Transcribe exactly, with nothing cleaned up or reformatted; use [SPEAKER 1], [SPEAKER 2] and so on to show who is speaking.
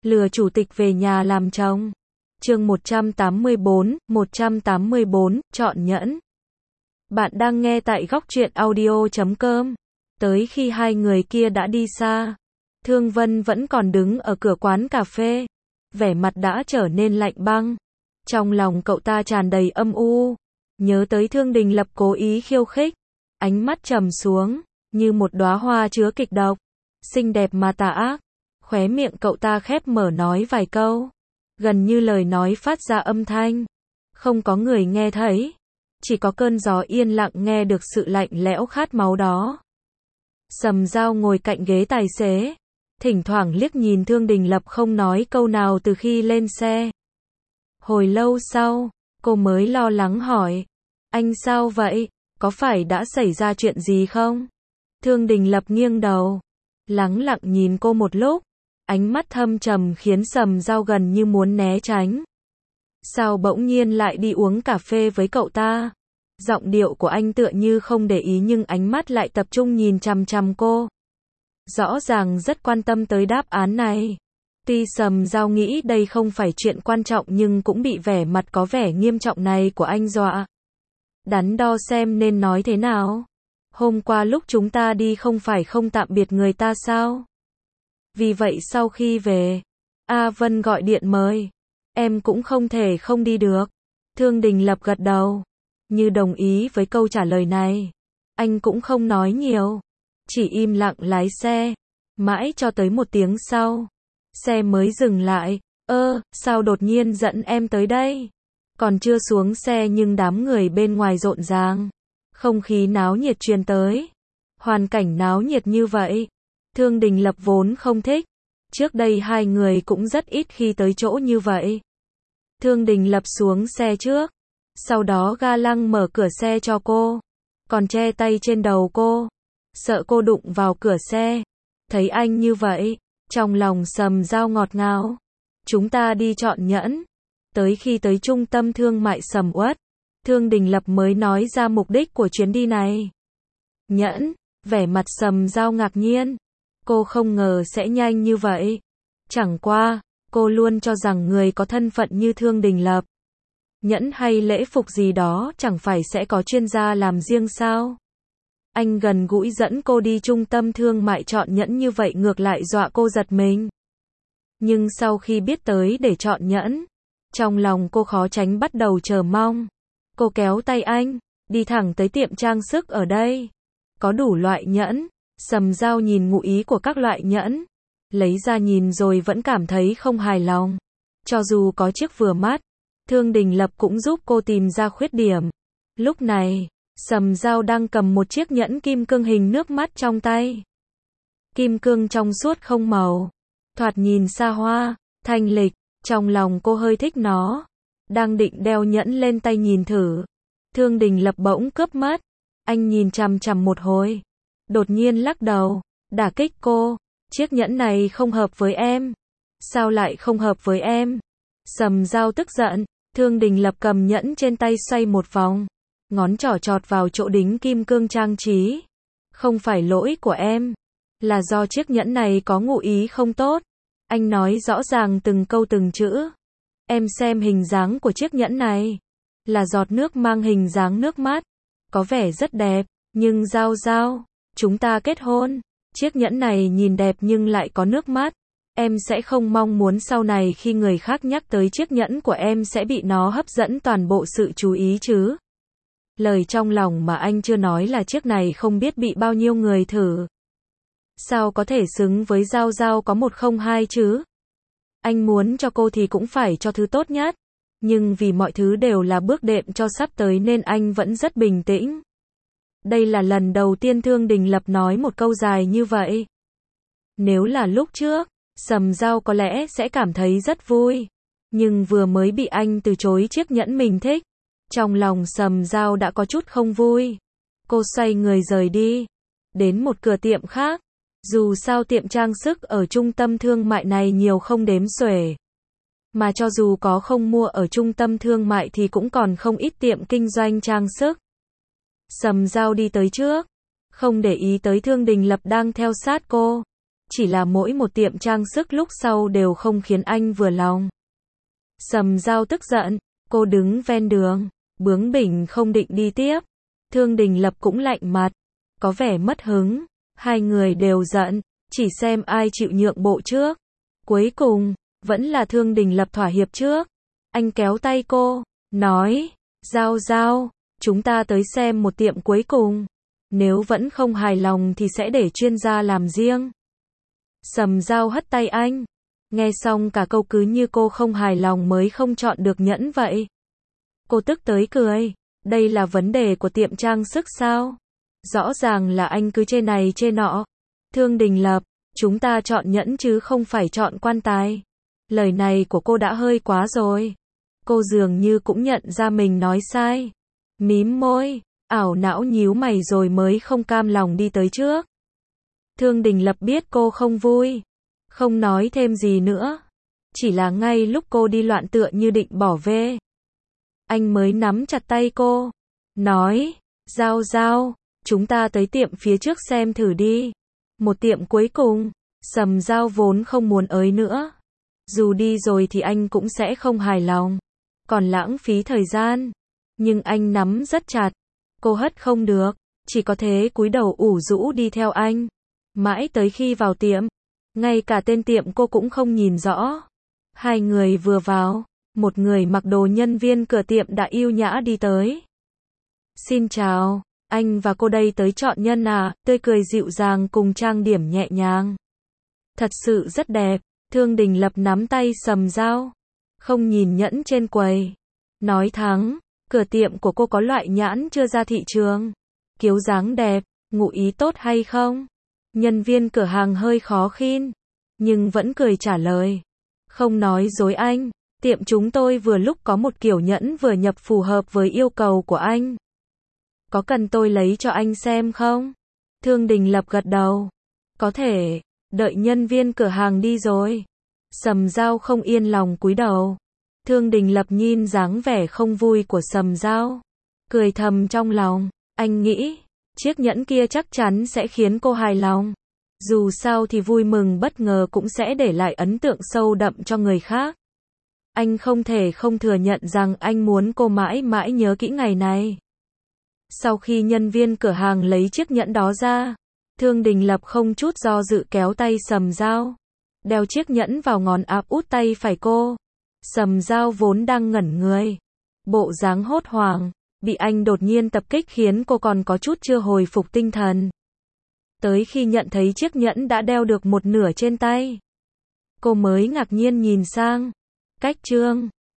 [SPEAKER 1] Lừa chủ tịch về nhà làm chồng. Chương một trăm tám mươi tư, một trăm tám mươi tư, chọn nhẫn. Bạn đang nghe tại góc truyện audio chấm com. Tới khi hai người kia đã đi xa, Thương Vân vẫn còn đứng ở cửa quán cà phê, vẻ mặt đã trở nên lạnh băng. Trong lòng cậu ta tràn đầy âm u, nhớ tới Thương Đình Lập cố ý khiêu khích, ánh mắt trầm xuống, như một đóa hoa chứa kịch độc, xinh đẹp mà tà ác. Khóe miệng cậu ta khép mở nói vài câu, gần như lời nói phát ra âm thanh, không có người nghe thấy, chỉ có cơn gió yên lặng nghe được sự lạnh lẽo khát máu đó. Sầm Dao ngồi cạnh ghế tài xế, thỉnh thoảng liếc nhìn Thương Đình Lập không nói câu nào từ khi lên xe. Hồi lâu sau, cô mới lo lắng hỏi, anh sao vậy, có phải đã xảy ra chuyện gì không? Thương Đình Lập nghiêng đầu, lắng lặng nhìn cô một lúc, ánh mắt thâm trầm khiến Sầm Dao gần như muốn né tránh. Sao bỗng nhiên lại đi uống cà phê với cậu ta? Giọng điệu của anh tựa như không để ý nhưng ánh mắt lại tập trung nhìn chằm chằm cô. Rõ ràng rất quan tâm tới đáp án này. Tuy Sầm Dao nghĩ đây không phải chuyện quan trọng nhưng cũng bị vẻ mặt có vẻ nghiêm trọng này của anh dọa. Đắn đo xem nên nói thế nào. Hôm qua lúc chúng ta đi không phải không tạm biệt người ta sao? Vì vậy sau khi về, A Vân gọi điện mời. Em cũng không thể không đi được. Thương Đình Lập gật đầu, như đồng ý với câu trả lời này. Anh cũng không nói nhiều, chỉ im lặng lái xe. Mãi cho tới một tiếng sau, xe mới dừng lại. Ơ, sao đột nhiên dẫn em tới đây? Còn chưa xuống xe nhưng đám người bên ngoài rộn ràng. Không khí náo nhiệt truyền tới. Hoàn cảnh náo nhiệt như vậy, Thương Đình Lập vốn không thích. Trước đây hai người cũng rất ít khi tới chỗ như vậy. Thương Đình Lập xuống xe trước, sau đó ga lăng mở cửa xe cho cô, còn che tay trên đầu cô, sợ cô đụng vào cửa xe. Thấy anh như vậy, trong lòng Sầm Dao ngọt ngào. Chúng ta đi chọn nhẫn. Tới khi tới trung tâm thương mại sầm uất, Thương Đình Lập mới nói ra mục đích của chuyến đi này. Nhẫn, vẻ mặt Sầm Dao ngạc nhiên. Cô không ngờ sẽ nhanh như vậy. Chẳng qua, cô luôn cho rằng người có thân phận như Thương Đình Lập, nhẫn hay lễ phục gì đó chẳng phải sẽ có chuyên gia làm riêng sao? Anh gần gũi dẫn cô đi trung tâm thương mại chọn nhẫn như vậy ngược lại dọa cô giật mình. Nhưng sau khi biết tới để chọn nhẫn, trong lòng cô khó tránh bắt đầu chờ mong. Cô kéo tay anh, đi thẳng tới tiệm trang sức ở đây. Có đủ loại nhẫn. Sầm Dao nhìn ngụ ý của các loại nhẫn, lấy ra nhìn rồi vẫn cảm thấy không hài lòng. Cho dù có chiếc vừa mắt, Thương Đình Lập cũng giúp cô tìm ra khuyết điểm. Lúc này, Sầm Dao đang cầm một chiếc nhẫn kim cương hình nước mắt trong tay. Kim cương trong suốt không màu, thoạt nhìn xa hoa, thanh lịch, trong lòng cô hơi thích nó. Đang định đeo nhẫn lên tay nhìn thử, Thương Đình Lập bỗng cướp mắt. Anh nhìn chằm chằm một hồi, đột nhiên lắc đầu, đả kích cô. Chiếc nhẫn này không hợp với em. Sao lại không hợp với em? Sầm Dao tức giận. Thương Đình Lập cầm nhẫn trên tay xoay một vòng, ngón trỏ chọt vào chỗ đính kim cương trang trí. Không phải lỗi của em, là do chiếc nhẫn này có ngụ ý không tốt. Anh nói rõ ràng từng câu từng chữ. Em xem hình dáng của chiếc nhẫn này, là giọt nước mang hình dáng nước mắt, có vẻ rất đẹp. Nhưng Dao Dao, chúng ta kết hôn, chiếc nhẫn này nhìn đẹp nhưng lại có nước mắt. Em sẽ không mong muốn sau này khi người khác nhắc tới chiếc nhẫn của em sẽ bị nó hấp dẫn toàn bộ sự chú ý chứ. Lời trong lòng mà anh chưa nói là chiếc này không biết bị bao nhiêu người thử. Sao có thể xứng với Dao Dao có một không hai chứ? Anh muốn cho cô thì cũng phải cho thứ tốt nhất. Nhưng vì mọi thứ đều là bước đệm cho sắp tới nên anh vẫn rất bình tĩnh. Đây là lần đầu tiên Thương Đình Lập nói một câu dài như vậy. Nếu là lúc trước, Sầm Dao có lẽ sẽ cảm thấy rất vui. Nhưng vừa mới bị anh từ chối chiếc nhẫn mình thích, trong lòng Sầm Dao đã có chút không vui. Cô xoay người rời đi, đến một cửa tiệm khác. Dù sao tiệm trang sức ở trung tâm thương mại này nhiều không đếm xuể. Mà cho dù có không mua ở trung tâm thương mại thì cũng còn không ít tiệm kinh doanh trang sức. Sầm Dao đi tới trước, không để ý tới Thương Đình Lập đang theo sát cô. chỉ là mỗi một tiệm trang sức lúc sau đều không khiến anh vừa lòng. Sầm Dao tức giận, cô đứng ven đường, bướng bỉnh không định đi tiếp. Thương Đình Lập cũng lạnh mặt, có vẻ mất hứng, hai người đều giận, chỉ xem ai chịu nhượng bộ trước. Cuối cùng, vẫn là Thương Đình Lập thỏa hiệp trước. Anh kéo tay cô, nói, Dao Dao, chúng ta tới xem một tiệm cuối cùng. Nếu vẫn không hài lòng thì sẽ để chuyên gia làm riêng. Sầm Dao hất tay anh. Nghe xong cả câu cứ như cô không hài lòng mới không chọn được nhẫn vậy. Cô tức tới cười. Đây là vấn đề của tiệm trang sức sao? Rõ ràng là anh cứ chê này chê nọ. Thương Đình Lập, chúng ta chọn nhẫn chứ không phải chọn quan tài. Lời này của cô đã hơi quá rồi. Cô dường như cũng nhận ra mình nói sai. Mím môi, ảo não nhíu mày rồi mới không cam lòng đi tới trước. Thương Đình Lập biết cô không vui, không nói thêm gì nữa. Chỉ là ngay lúc cô đi loạn tựa như định bỏ về, anh mới nắm chặt tay cô, nói, Dao Dao, chúng ta tới tiệm phía trước xem thử đi. Một tiệm cuối cùng, Sầm Dao vốn không muốn ới nữa. Dù đi rồi thì anh cũng sẽ không hài lòng, còn lãng phí thời gian. Nhưng anh nắm rất chặt, cô hất không được, chỉ có thế cúi đầu ủ rũ đi theo anh. Mãi tới khi vào tiệm, ngay cả tên tiệm cô cũng không nhìn rõ. Hai người vừa vào, một người mặc đồ nhân viên cửa tiệm đã yêu nhã đi tới. Xin chào, anh và cô đây tới chọn nhân à? Tươi cười dịu dàng cùng trang điểm nhẹ nhàng. Thật sự rất đẹp. Thương Đình Lập nắm tay Sầm Dao, không nhìn nhẫn trên quầy. Nói thẳng, cửa tiệm của cô có loại nhãn chưa ra thị trường. Kiếu dáng đẹp, ngụ ý tốt hay không? Nhân viên cửa hàng hơi khó khăn, nhưng vẫn cười trả lời. Không nói dối anh, tiệm chúng tôi vừa lúc có một kiểu nhẫn vừa nhập phù hợp với yêu cầu của anh. Có cần tôi lấy cho anh xem không? Thương Đình Lập gật đầu. Có thể. Đợi nhân viên cửa hàng đi rồi, Sầm Dao không yên lòng cúi đầu. Thương Đình Lập nhìn dáng vẻ không vui của Sầm Dao, cười thầm trong lòng. Anh nghĩ, chiếc nhẫn kia chắc chắn sẽ khiến cô hài lòng. Dù sao thì vui mừng bất ngờ cũng sẽ để lại ấn tượng sâu đậm cho người khác. Anh không thể không thừa nhận rằng anh muốn cô mãi mãi nhớ kỹ ngày này. Sau khi nhân viên cửa hàng lấy chiếc nhẫn đó ra, Thương Đình Lập không chút do dự kéo tay Sầm Dao, đeo chiếc nhẫn vào ngón áp út tay phải cô. Sầm Dao vốn đang ngẩn người, bộ dáng hốt hoảng, bị anh đột nhiên tập kích khiến cô còn có chút chưa hồi phục tinh thần. Tới khi nhận thấy chiếc nhẫn đã đeo được một nửa trên tay, cô mới ngạc nhiên nhìn sang. Cách trương,